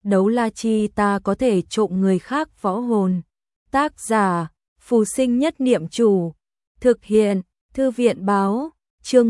đấu la chi ta có thể trộm người khác võ hồn. Tác giả, Phù Sinh Nhất Niệm Chủ. Thực hiện, Thư viện Báo. Chương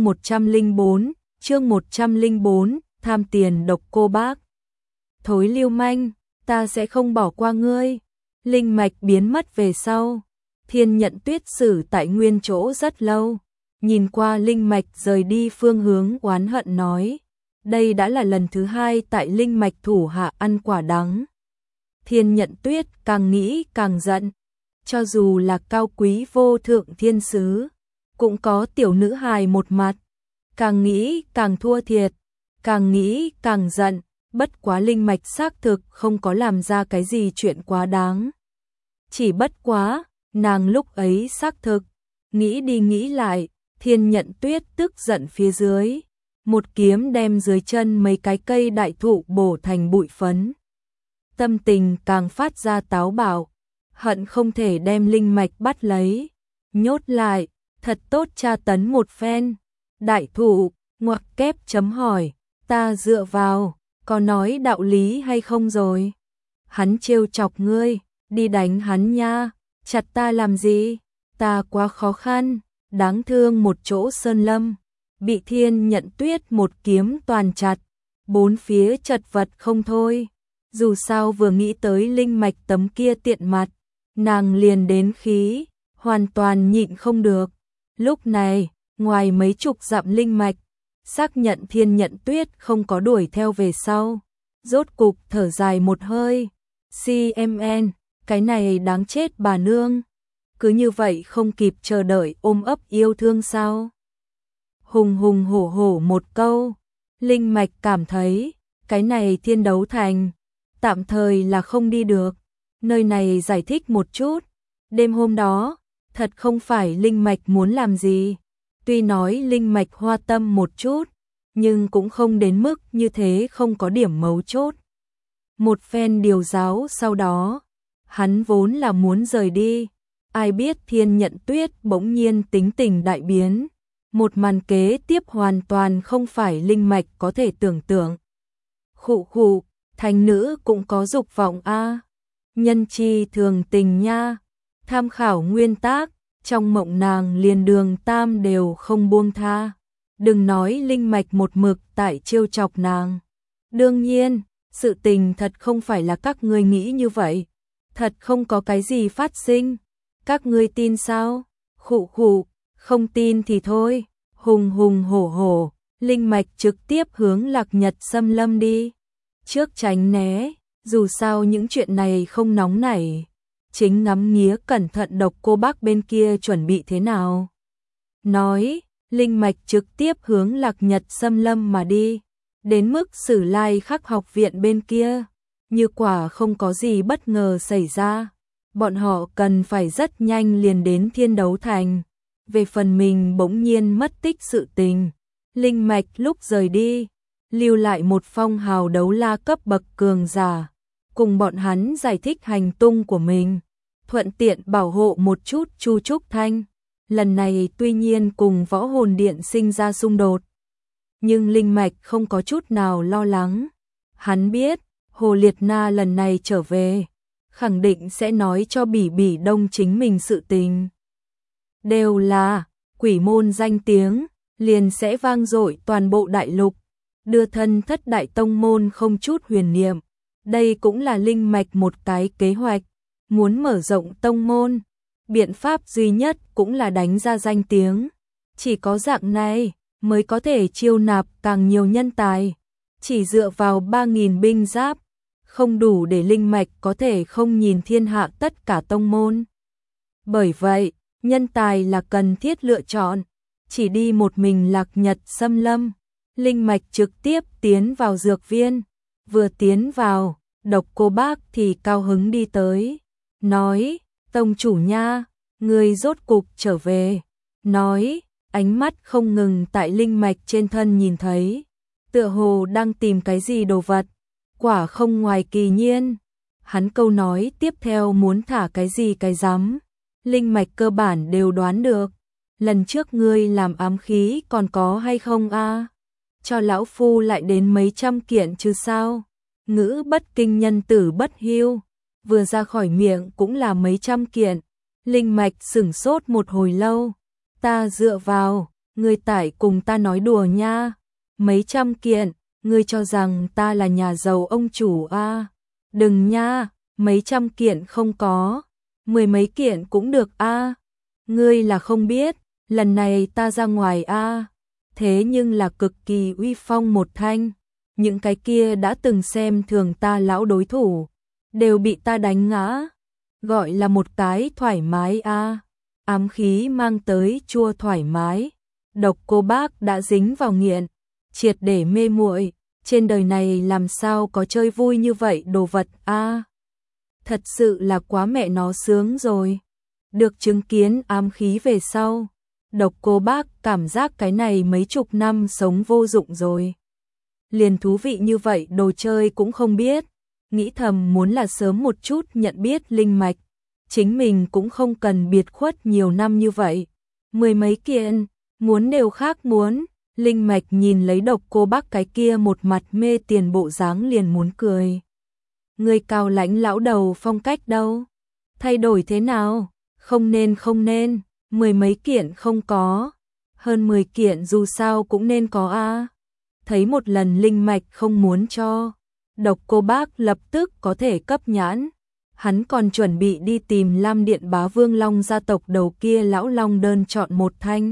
104, tham tiền độc cô bác. Thối lưu manh, ta sẽ không bỏ qua ngươi. Linh mạch biến mất về sau. Thiên Nhận Tuyết xử tại nguyên chỗ rất lâu. Nhìn qua linh mạch rời đi phương hướng oán hận nói. Đây đã là lần thứ hai tại linh mạch thủ hạ ăn quả đắng. Thiên Nhận Tuyết càng nghĩ càng giận. Cho dù là cao quý vô thượng thiên sứ, cũng có tiểu nữ hài một mặt. Càng nghĩ càng thua thiệt, càng nghĩ càng giận. Bất quá linh mạch xác thực không có làm ra cái gì chuyện quá đáng. Chỉ bất quá, nàng lúc ấy xác thực, nghĩ đi nghĩ lại, Thiên Nhận Tuyết tức giận phía dưới. Một kiếm đem dưới chân mấy cái cây đại thụ bổ thành bụi phấn. Tâm tình càng phát ra táo bạo, hận không thể đem linh mạch bắt lấy, nhốt lại, thật tốt tra tấn một phen. Đại thụ, ngoặc kép chấm hỏi, ta dựa vào, có nói đạo lý hay không rồi? Hắn trêu chọc ngươi, đi đánh hắn nha, chặt ta làm gì? Ta quá khó khăn, đáng thương một chỗ sơn lâm. Bị Thiên Nhận Tuyết một kiếm toàn chặt, bốn phía chật vật không thôi. Dù sao vừa nghĩ tới linh mạch tấm kia tiện mặt, nàng liền đến khí, hoàn toàn nhịn không được. Lúc này, ngoài mấy chục dặm linh mạch, xác nhận Thiên Nhận Tuyết không có đuổi theo về sau. Rốt cục thở dài một hơi. CMN, cái này đáng chết bà nương. Cứ như vậy không kịp chờ đợi ôm ấp yêu thương sao? Hùng hùng hổ hổ một câu, linh mạch cảm thấy, cái này Thiên Đấu Thành, tạm thời là không đi được. Nơi này giải thích một chút, đêm hôm đó, thật không phải linh mạch muốn làm gì. Tuy nói linh mạch hoa tâm một chút, nhưng cũng không đến mức như thế không có điểm mấu chốt. Một phen điều giáo sau đó, hắn vốn là muốn rời đi. Ai biết Thiên Nhận Tuyết bỗng nhiên tính tình đại biến. Một màn kế tiếp hoàn toàn không phải linh mạch có thể tưởng tượng. Khụ khụ, thành nữ cũng có dục vọng a. Nhân chi thường tình nha. Tham khảo nguyên tác, trong mộng nàng liền Đường Tam đều không buông tha. Đừng nói linh mạch một mực tại trêu chọc nàng. Đương nhiên, sự tình thật không phải là các ngươi nghĩ như vậy. Thật không có cái gì phát sinh. Các ngươi tin sao? Khụ khụ, không tin thì thôi. Hùng hùng hổ hổ, linh mạch trực tiếp hướng Lạc Nhật xâm lâm đi. Trước tránh né, dù sao những chuyện này không nóng nảy. Chính ngắm nghía cẩn thận độc cô bác bên kia chuẩn bị thế nào. Nói, linh mạch trực tiếp hướng Lạc Nhật xâm lâm mà đi. Đến mức Sử Lai Khắc học viện bên kia, như quả không có gì bất ngờ xảy ra. Bọn họ cần phải rất nhanh liền đến Thiên Đấu Thành. Về phần mình bỗng nhiên mất tích sự tình, linh mạch lúc rời đi, lưu lại một phong hào đấu la cấp bậc cường giả, cùng bọn hắn giải thích hành tung của mình, thuận tiện bảo hộ một chút Chu Trúc Thanh. Lần này tuy nhiên cùng Võ Hồn Điện sinh ra xung đột, nhưng linh mạch không có chút nào lo lắng. Hắn biết, Hồ Liệt Na lần này trở về, khẳng định sẽ nói cho Bỉ Bỉ Đông chính mình sự tình. Đều là quỷ môn danh tiếng, liền sẽ vang dội toàn bộ đại lục, đưa thân thất đại tông môn không chút huyền niệm. Đây cũng là linh mạch một cái kế hoạch, muốn mở rộng tông môn, biện pháp duy nhất cũng là đánh ra danh tiếng. Chỉ có dạng này mới có thể chiêu nạp càng nhiều nhân tài. Chỉ dựa vào 3.000 binh giáp, không đủ để linh mạch có thể không nhìn thiên hạ tất cả tông môn. Bởi vậy, nhân tài là cần thiết lựa chọn. Chỉ đi một mình Lạc Nhật xâm lâm, linh mạch trực tiếp tiến vào dược viên. Vừa tiến vào, độc cô bác thì cao hứng đi tới. Nói, tông chủ nha, người rốt cục trở về. Nói, ánh mắt không ngừng tại linh mạch trên thân nhìn thấy. Tựa hồ đang tìm cái gì đồ vật. Quả không ngoài kỳ nhiên. Hắn câu nói tiếp theo muốn thả cái gì cái rắm. Linh mạch cơ bản đều đoán được. Lần trước ngươi làm ám khí còn có hay không a? Cho lão phu lại đến mấy trăm kiện chứ sao? ngữ bất kinh nhân tử bất hiếu, vừa ra khỏi miệng cũng là mấy trăm kiện. Linh mạch sửng sốt một hồi lâu, ta dựa vào, ngươi tải cùng ta nói đùa nha, mấy trăm kiện, ngươi cho rằng ta là nhà giàu ông chủ a? Đừng nha, mấy trăm kiện không có, mười mấy kiện cũng được a. Ngươi là không biết, lần này ta ra ngoài a, thế nhưng là cực kỳ uy phong một thanh, những cái kia đã từng xem thường ta lão đối thủ, đều bị ta đánh ngã, gọi là một cái thoải mái a. Ám khí mang tới chua thoải mái, độc cô bác đã dính vào nghiện, triệt để mê muội, trên đời này làm sao có chơi vui như vậy đồ vật a. Thật sự là quá mẹ nó sướng rồi. Được chứng kiến ám khí về sau, độc cô bác cảm giác cái này mấy chục năm sống vô dụng rồi. Liền thú vị như vậy đồ chơi cũng không biết, nghĩ thầm muốn là sớm một chút nhận biết linh mạch, chính mình cũng không cần biệt khuất nhiều năm như vậy. Mười mấy kiện, muốn đều khác muốn, linh mạch nhìn lấy độc cô bác cái kia một mặt mê tiền bộ dáng liền muốn cười. Người cao lãnh lão đầu phong cách đâu? Thay đổi thế nào? Không nên, mười mấy kiện không có, hơn 10 kiện dù sao cũng nên có a. Thấy một lần linh mạch không muốn cho, độc cô bác lập tức có thể cấp nhãn. Hắn còn chuẩn bị đi tìm Lam Điện Bá Vương Long gia tộc đầu kia lão long đơn chọn một thanh.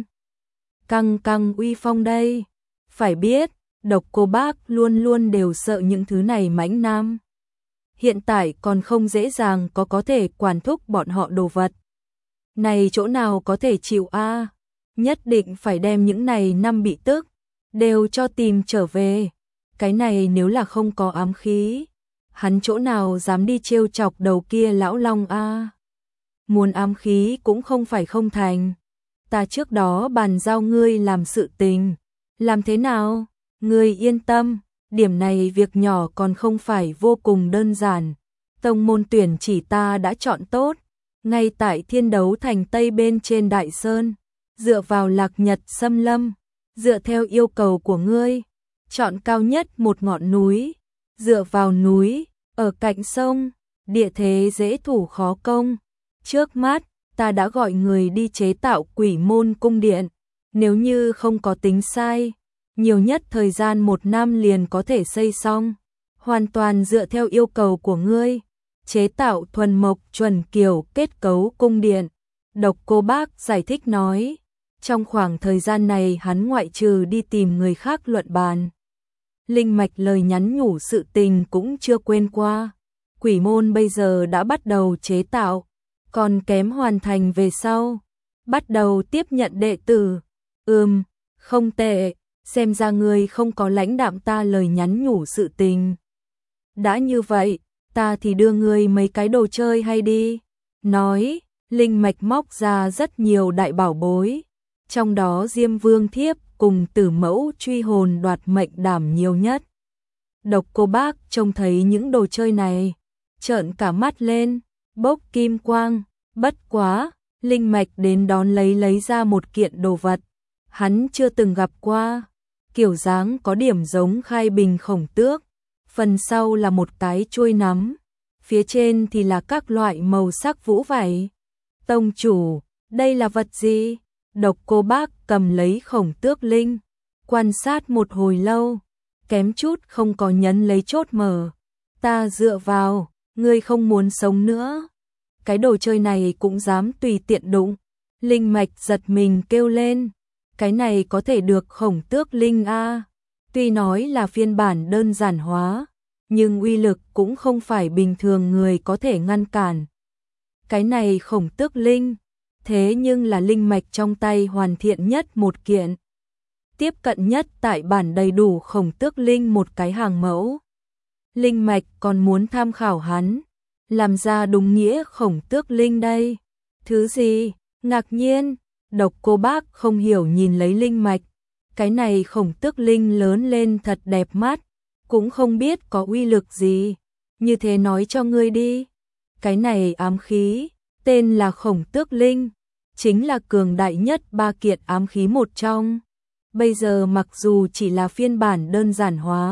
Căng căng uy phong đây. Phải biết, độc cô bác luôn luôn đều sợ những thứ này mãnh nam. Hiện tại còn không dễ dàng có thể quản thúc bọn họ đồ vật. Này chỗ nào có thể chịu a? Nhất định phải đem những này năm bị tức đều cho tìm trở về. Cái này nếu là không có ám khí, hắn chỗ nào dám đi trêu chọc đầu kia lão long a? Muốn ám khí cũng không phải không thành. Ta trước đó bàn giao ngươi làm sự tình, làm thế nào? Ngươi yên tâm, điểm này việc nhỏ còn không phải vô cùng đơn giản. Tông môn tuyển chỉ ta đã chọn tốt, ngay tại Thiên Đấu Thành Tây bên trên Đại Sơn, dựa vào Lạc Nhật Xâm Lâm, dựa theo yêu cầu của ngươi, chọn cao nhất một ngọn núi, dựa vào núi, ở cạnh sông, địa thế dễ thủ khó công. Trước mắt, ta đã gọi người đi chế tạo Quỷ Môn cung điện, nếu như không có tính sai, nhiều nhất thời gian 1 năm liền có thể xây xong, hoàn toàn dựa theo yêu cầu của ngươi. Chế tạo thuần mộc chuẩn kiểu kết cấu cung điện. Độc cô bác giải thích nói, trong khoảng thời gian này hắn ngoại trừ đi tìm người khác luận bàn, linh mạch lời nhắn nhủ sự tình cũng chưa quên qua. Quỷ môn bây giờ đã bắt đầu chế tạo, còn kém hoàn thành về sau, bắt đầu tiếp nhận đệ tử. Không tệ, xem ra ngươi không có lãnh đạm ta lời nhắn nhủ sự tình. Đã như vậy, ta thì đưa ngươi mấy cái đồ chơi hay đi. Nói, linh mạch móc ra rất nhiều đại bảo bối, trong đó Diêm Vương thiếp cùng Tử Mẫu truy hồn đoạt mệnh đảm nhiều nhất. Độc cô bác trông thấy những đồ chơi này, trợn cả mắt lên, bốc kim quang, bất quá, linh mạch đến đón lấy ra một kiện đồ vật, hắn chưa từng gặp qua, kiểu dáng có điểm giống Khai Bình Khổng Tước, phần sau là một cái chuôi nắm, phía trên thì là các loại màu sắc vũ vảy. Tông chủ, đây là vật gì? Độc cô bác cầm lấy Khổng Tước linh, quan sát một hồi lâu, kém chút không có nhấn lấy chốt mở. Ta dựa vào, ngươi không muốn sống nữa. Cái đồ chơi này cũng dám tùy tiện đụng. Linh mạch giật mình kêu lên, cái này có thể được Khổng Tước linh a. Tuy nói là phiên bản đơn giản hóa, nhưng uy lực cũng không phải bình thường người có thể ngăn cản. Cái này Khổng Tước linh, thế nhưng là linh mạch trong tay hoàn thiện nhất một kiện. Tiếp cận nhất tại bản đầy đủ Khổng Tước linh một cái hàng mẫu. Linh mạch còn muốn tham khảo hắn, làm ra đúng nghĩa Khổng Tước linh đây. Thứ gì? Ngạc nhiên, độc cô bác không hiểu nhìn lấy linh mạch. Cái này Khổng Tước linh lớn lên thật đẹp mắt, cũng không biết có uy lực gì. Như thế nói cho ngươi đi. Cái này ám khí, tên là Khổng Tước linh, chính là cường đại nhất 3 kiện ám khí một trong. Bây giờ mặc dù chỉ là phiên bản đơn giản hóa,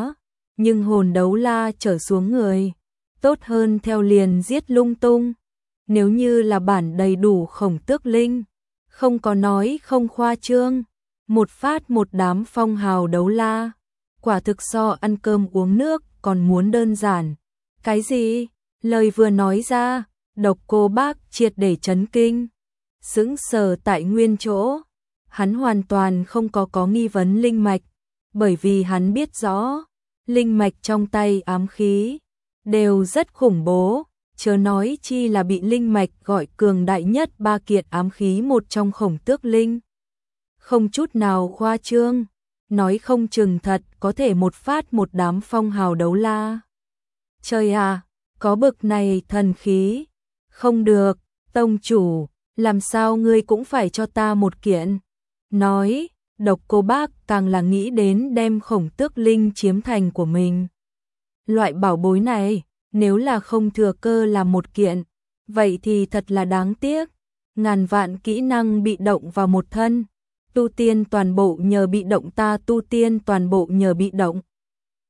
nhưng hồn đấu la trở xuống người, tốt hơn theo liền giết lung tung. Nếu như là bản đầy đủ Khổng Tước Linh, không có nói không khoa trương, một phát một đám phong hào đấu la, quả thực so ăn cơm uống nước còn muốn đơn giản. Cái gì? Lời vừa nói ra, Độc Cô Bác triệt để chấn kinh, sững sờ tại nguyên chỗ. Hắn hoàn toàn không có nghi vấn linh mạch, bởi vì hắn biết rõ, linh mạch trong tay ám khí đều rất khủng bố, chớ nói chi là bị linh mạch gọi cường đại nhất ba kiệt ám khí một trong Khổng Tước Linh. Không chút nào khoa trương, nói không chừng thật có thể một phát một đám phong hào đấu la. Trời à, có bực này thần khí. Không được, tông chủ, làm sao ngươi cũng phải cho ta một kiện. Nói, Độc Cô Bác càng là nghĩ đến đem Khổng Tước Linh chiếm thành của mình. Loại bảo bối này, nếu là không thừa cơ làm một kiện, vậy thì thật là đáng tiếc. Ngàn vạn kỹ năng bị động vào một thân, tu tiên toàn bộ nhờ bị động, ta tu tiên toàn bộ nhờ bị động.